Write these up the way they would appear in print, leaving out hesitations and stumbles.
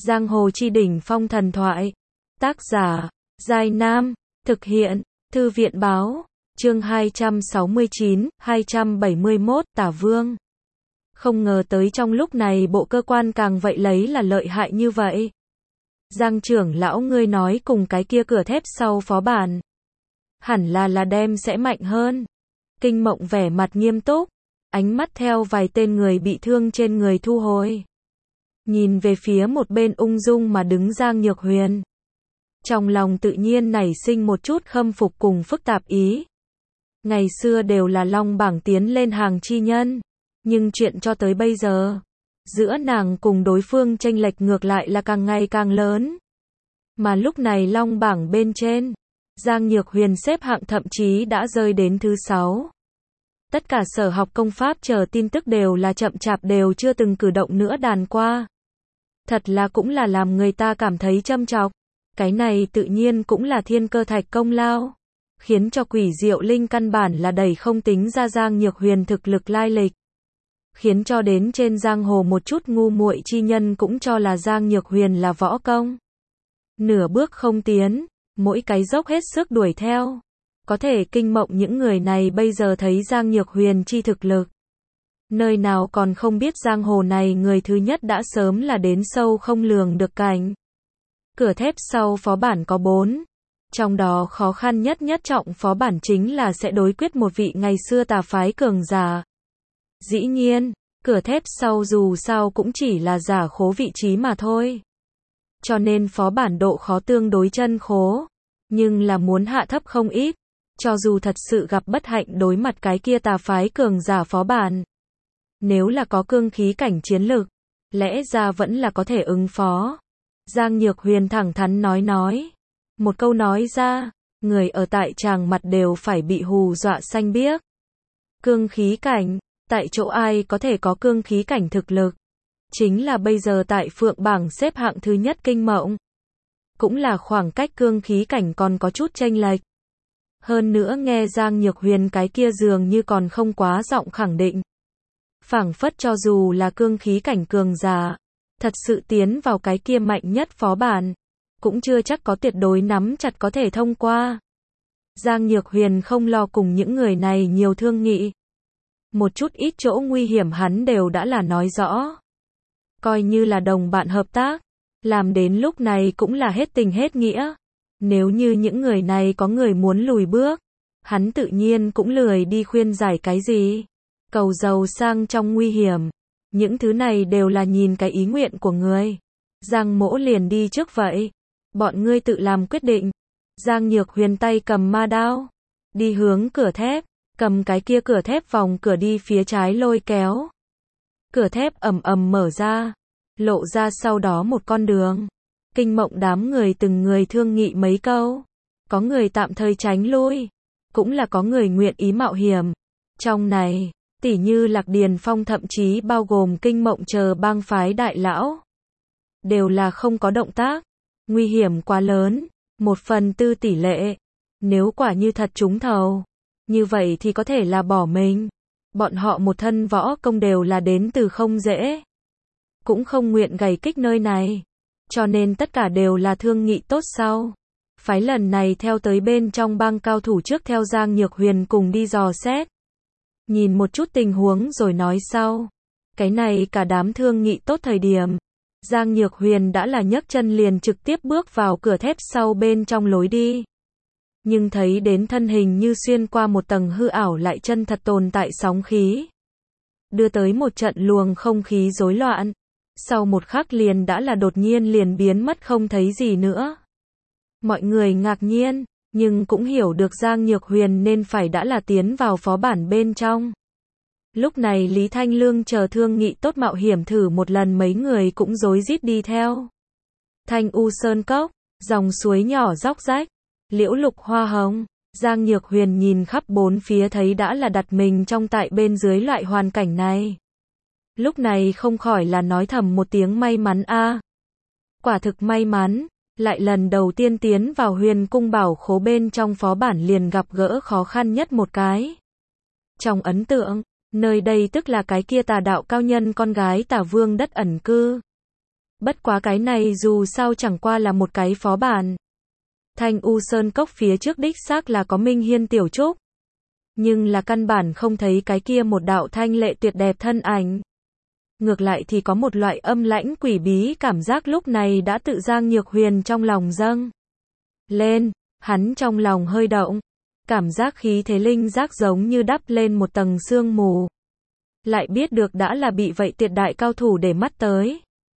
Giang hồ chi đỉnh phong thần thoại. Tác giả, Giai Nam. Thực hiện, Thư viện báo. Chương 269, 271, Tả Vương. Không ngờ tới trong lúc này bộ cơ quan càng vậy lấy là lợi hại như vậy. Giang trưởng lão ngươi nói cùng cái kia cửa thép sau phó bản. Hẳn là đem sẽ mạnh hơn. Kinh Mộng vẻ mặt nghiêm túc, ánh mắt theo vài tên người bị thương trên người thu hồi. Nhìn về phía một bên ung dung mà đứng Giang Nhược Huyền. Trong lòng tự nhiên nảy sinh một chút khâm phục cùng phức tạp ý. Ngày xưa đều là long bảng tiến lên hàng chi nhân. Nhưng chuyện cho tới bây giờ, giữa nàng cùng đối phương chênh lệch ngược lại là càng ngày càng lớn. Mà lúc này long bảng bên trên, Giang Nhược Huyền xếp hạng thậm chí đã rơi đến thứ 6. Tất cả sở học công pháp chờ tin tức đều là chậm chạp đều chưa từng cử động nữa đàn qua. Thật là cũng là làm người ta cảm thấy châm chọc. Cái này tự nhiên cũng là thiên cơ thạch công lao. Khiến cho Quỷ Diệu Linh căn bản là đẩy không tính ra Giang Nhược Huyền thực lực lai lịch. Khiến cho đến trên giang hồ một chút ngu muội chi nhân cũng cho là Giang Nhược Huyền là võ công. Nửa bước không tiến, mỗi cái dốc hết sức đuổi theo. Có thể Kinh Mộng những người này bây giờ thấy Giang Nhược Huyền chi thực lực. Nơi nào còn không biết giang hồ này người thứ nhất đã sớm là đến sâu không lường được cảnh. Cửa thép sau phó bản có 4. Trong đó khó khăn nhất trọng phó bản chính là sẽ đối quyết một vị ngày xưa tà phái cường giả. Dĩ nhiên, cửa thép sau dù sao cũng chỉ là giả khố vị trí mà thôi. Cho nên phó bản độ khó tương đối chân khố. Nhưng là muốn hạ thấp không ít. Cho dù thật sự gặp bất hạnh đối mặt cái kia tà phái cường giả phó bản. Nếu là có cương khí cảnh chiến lực, lẽ ra vẫn là có thể ứng phó. Giang Nhược Huyền thẳng thắn nói. Một câu nói ra, người ở tại tràng mặt đều phải bị hù dọa xanh biếc. Cương khí cảnh, tại chỗ ai có thể có cương khí cảnh thực lực? Chính là bây giờ tại phượng bảng xếp hạng thứ nhất Kinh Mộng. Cũng là khoảng cách cương khí cảnh còn có chút chênh lệch. Hơn nữa nghe Giang Nhược Huyền cái kia dường như còn không quá giọng khẳng định. Phảng phất cho dù là cương khí cảnh cường giả, thật sự tiến vào cái kia mạnh nhất phó bản, cũng chưa chắc có tuyệt đối nắm chặt có thể thông qua. Giang Nhược Huyền không lo cùng những người này nhiều thương nghị. Một chút ít chỗ nguy hiểm hắn đều đã là nói rõ. Coi như là đồng bạn hợp tác, làm đến lúc này cũng là hết tình hết nghĩa. Nếu như những người này có người muốn lùi bước, hắn tự nhiên cũng lười đi khuyên giải cái gì. Cầu giàu sang trong nguy hiểm, những thứ này đều là nhìn cái ý nguyện của người. Giang Mỗ liền đi trước vậy, bọn ngươi tự làm quyết định. Giang Nhược Huyền tay cầm ma đao, đi hướng cửa thép, cầm cái kia cửa thép vòng cửa đi phía trái lôi kéo. Cửa thép ầm ầm mở ra, lộ ra sau đó một con đường. Kinh Mộng đám người từng người thương nghị mấy câu, có người tạm thời tránh lui, cũng là có người nguyện ý mạo hiểm. Trong này, tỉ như Lạc Điền Phong thậm chí bao gồm Kinh Mộng chờ bang phái đại lão, đều là không có động tác. Nguy hiểm quá lớn, 1/4 tỷ lệ. Nếu quả như thật trúng thầu, như vậy thì có thể là bỏ mình. Bọn họ một thân võ công đều là đến từ không dễ, cũng không nguyện gầy kích nơi này. Cho nên tất cả đều là thương nghị tốt sau. Phái lần này theo tới bên trong bang cao thủ trước theo Giang Nhược Huyền cùng đi dò xét. Nhìn một chút tình huống rồi nói sau. Cái này cả đám thương nghị tốt thời điểm. Giang Nhược Huyền đã là nhấc chân liền trực tiếp bước vào cửa thép sau bên trong lối đi. Nhưng thấy đến thân hình như xuyên qua một tầng hư ảo lại chân thật tồn tại sóng khí. Đưa tới một trận luồng không khí rối loạn. Sau một khắc liền đã là đột nhiên liền biến mất không thấy gì nữa. Mọi người ngạc nhiên, nhưng cũng hiểu được Giang Nhược Huyền nên phải đã là tiến vào phó bản bên trong. Lúc này Lý Thanh Lương chờ thương nghị tốt mạo hiểm thử một lần mấy người cũng rối rít đi theo. Thanh U Sơn Cốc, dòng suối nhỏ róc rách, liễu lục hoa hồng. Giang Nhược Huyền nhìn khắp bốn phía thấy đã là đặt mình trong tại bên dưới loại hoàn cảnh này. Lúc này không khỏi là nói thầm một tiếng may mắn a. Quả thực may mắn, lại lần đầu tiên tiến vào Huyền Cung Bảo Khố bên trong phó bản liền gặp gỡ khó khăn nhất một cái. Trong ấn tượng, nơi đây tức là cái kia tà đạo cao nhân con gái Tả Vương đất ẩn cư. Bất quá cái này dù sao chẳng qua là một cái phó bản. Thanh U Sơn Cốc phía trước đích xác là có Minh Hiên Tiểu Trúc. Nhưng là căn bản không thấy cái kia một đạo thanh lệ tuyệt đẹp thân ảnh. Ngược lại thì có một loại âm lãnh quỷ bí cảm giác lúc này đã tự Giang Nhược Huyền trong lòng dâng lên, hắn trong lòng hơi động, cảm giác khí thế linh giác giống như đắp lên một tầng sương mù. Lại biết được đã là bị vậy tuyệt đại cao thủ để mắt tới.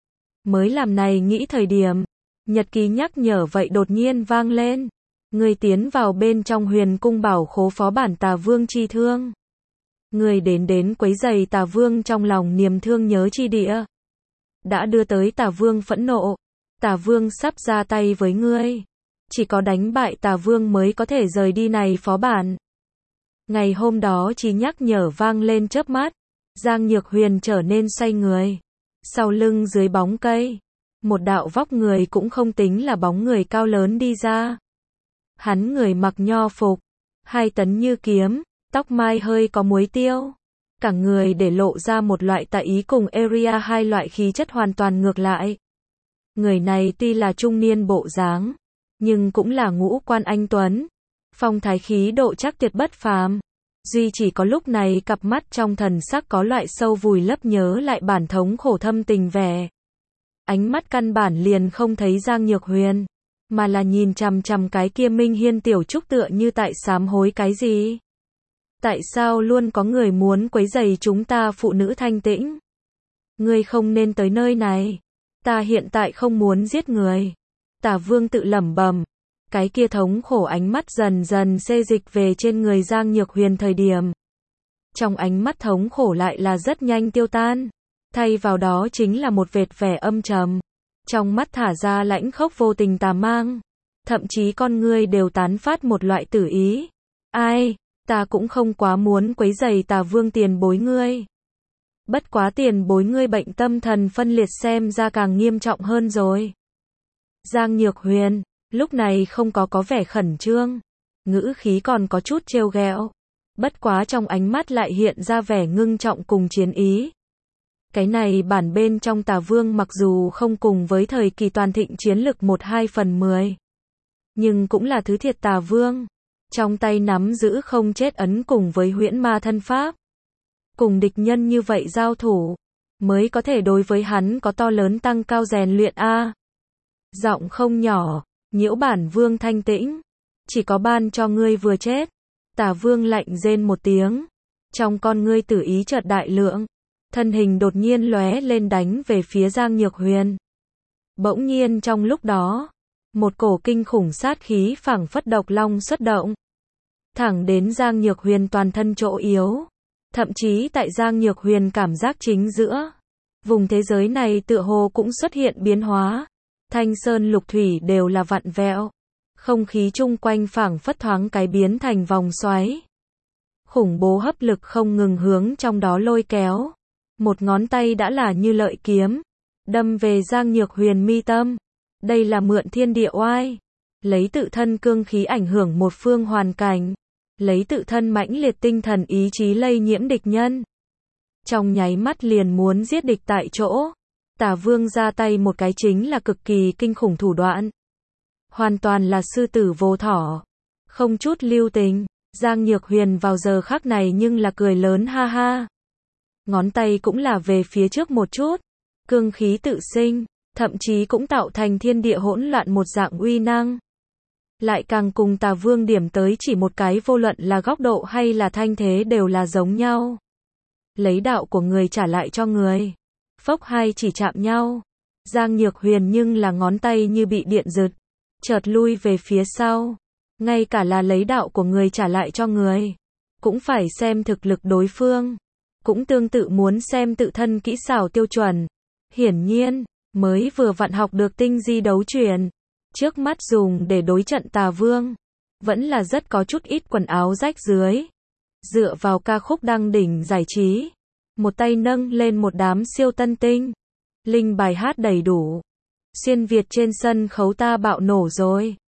Mới làm này nghĩ thời điểm, nhật ký nhắc nhở vậy đột nhiên vang lên. Người tiến vào bên trong Huyền Cung Bảo Khố phó bản Tà Vương chi thương. Người đến quấy giày Tà Vương trong lòng niềm thương nhớ chi địa. Đã đưa tới Tà Vương phẫn nộ. Tà Vương sắp ra tay với ngươi. Chỉ có đánh bại Tà Vương mới có thể rời đi này phó bản. Ngày hôm đó chỉ nhắc nhở vang lên chớp mắt. Giang Nhược Huyền trở nên xoay người. Sau lưng dưới bóng cây. Một đạo vóc người cũng không tính là bóng người cao lớn đi ra. Hắn người mặc nho phục. 2 tấn như kiếm. Tóc mai hơi có muối tiêu. Cả người để lộ ra một loại tà ý cùng Area 2 loại khí chất hoàn toàn ngược lại. Người này tuy là trung niên bộ dáng, nhưng cũng là ngũ quan anh tuấn. Phong thái khí độ chắc tuyệt bất phàm. Duy chỉ có lúc này cặp mắt trong thần sắc có loại sâu vùi lấp nhớ lại bản thống khổ thâm tình vẻ. Ánh mắt căn bản liền không thấy Giang Nhược Huyền, mà là nhìn chằm chằm cái kia Minh Hiên Tiểu Trúc tựa như tại sám hối cái gì. Tại sao luôn có người muốn quấy rầy chúng ta phụ nữ thanh tĩnh? Ngươi không nên tới nơi này. Ta hiện tại không muốn giết người. Tà Vương tự lẩm bẩm. Cái kia thống khổ ánh mắt dần dần xê dịch về trên người Giang Nhược Huyền thời điểm. Trong ánh mắt thống khổ lại là rất nhanh tiêu tan. Thay vào đó chính là một vệt vẻ âm trầm. Trong mắt thả ra lãnh khốc vô tình tà mang. Thậm chí con ngươi đều tán phát một loại tử ý. Ai? Ta cũng không quá muốn quấy rầy Tà Vương tiền bối ngươi. Bất quá tiền bối ngươi bệnh tâm thần phân liệt xem ra càng nghiêm trọng hơn rồi. Giang Nhược Huyền, lúc này không có vẻ khẩn trương. Ngữ khí còn có chút trêu ghẹo. Bất quá trong ánh mắt lại hiện ra vẻ ngưng trọng cùng chiến ý. Cái này bản bên trong Tà Vương mặc dù không cùng với thời kỳ toàn thịnh chiến lực 1/2/10. Nhưng cũng là thứ thiệt Tà Vương. Trong tay nắm giữ không chết ấn cùng với huyễn ma thân pháp. Cùng địch nhân như vậy giao thủ, mới có thể đối với hắn có to lớn tăng cao rèn luyện a. Giọng không nhỏ, nhiễu bản Vương thanh tĩnh. Chỉ có ban cho ngươi vừa chết. Tà Vương lạnh rên một tiếng. Trong con ngươi tử ý chợt đại lượng. Thân hình đột nhiên lóe lên đánh về phía Giang Nhược Huyền. Bỗng nhiên trong lúc đó, một cổ kinh khủng sát khí phảng phất độc long xuất động. Thẳng đến Giang Nhược Huyền toàn thân chỗ yếu. Thậm chí tại Giang Nhược Huyền cảm giác chính giữa. Vùng thế giới này tựa hồ cũng xuất hiện biến hóa. Thanh sơn lục thủy đều là vặn vẹo. Không khí chung quanh phảng phất thoáng cái biến thành vòng xoáy. Khủng bố hấp lực không ngừng hướng trong đó lôi kéo. Một ngón tay đã là như lợi kiếm. Đâm về Giang Nhược Huyền mi tâm. Đây là mượn thiên địa oai. Lấy tự thân cương khí ảnh hưởng một phương hoàn cảnh. Lấy tự thân mãnh liệt tinh thần ý chí lây nhiễm địch nhân. Trong nháy mắt liền muốn giết địch tại chỗ. Tà Vương ra tay một cái chính là cực kỳ kinh khủng thủ đoạn. Hoàn toàn là sư tử vô thỏ. Không chút lưu tình. Giang Nhược Huyền vào giờ khắc này nhưng là cười lớn ha ha. Ngón tay cũng là về phía trước một chút. Cương khí tự sinh. Thậm chí cũng tạo thành thiên địa hỗn loạn một dạng uy năng. Lại càng cùng Tà Vương điểm tới chỉ một cái vô luận là góc độ hay là thanh thế đều là giống nhau. Lấy đạo của người trả lại cho người. Phốc hai chỉ chạm nhau. Giang Nhược Huyền nhưng là ngón tay như bị điện giật. Chợt lui về phía sau. Ngay cả là lấy đạo của người trả lại cho người. Cũng phải xem thực lực đối phương. Cũng tương tự muốn xem tự thân kỹ xảo tiêu chuẩn. Hiển nhiên, mới vừa vặn học được tinh di đấu truyền. Trước mắt dùng để đối trận Tà Vương. Vẫn là rất có chút ít quần áo rách dưới. Dựa vào ca khúc đăng đỉnh giải trí. Một tay nâng lên một đám siêu tân tinh. Linh bài hát đầy đủ. Xuyên Việt trên sân khấu ta bạo nổ rồi.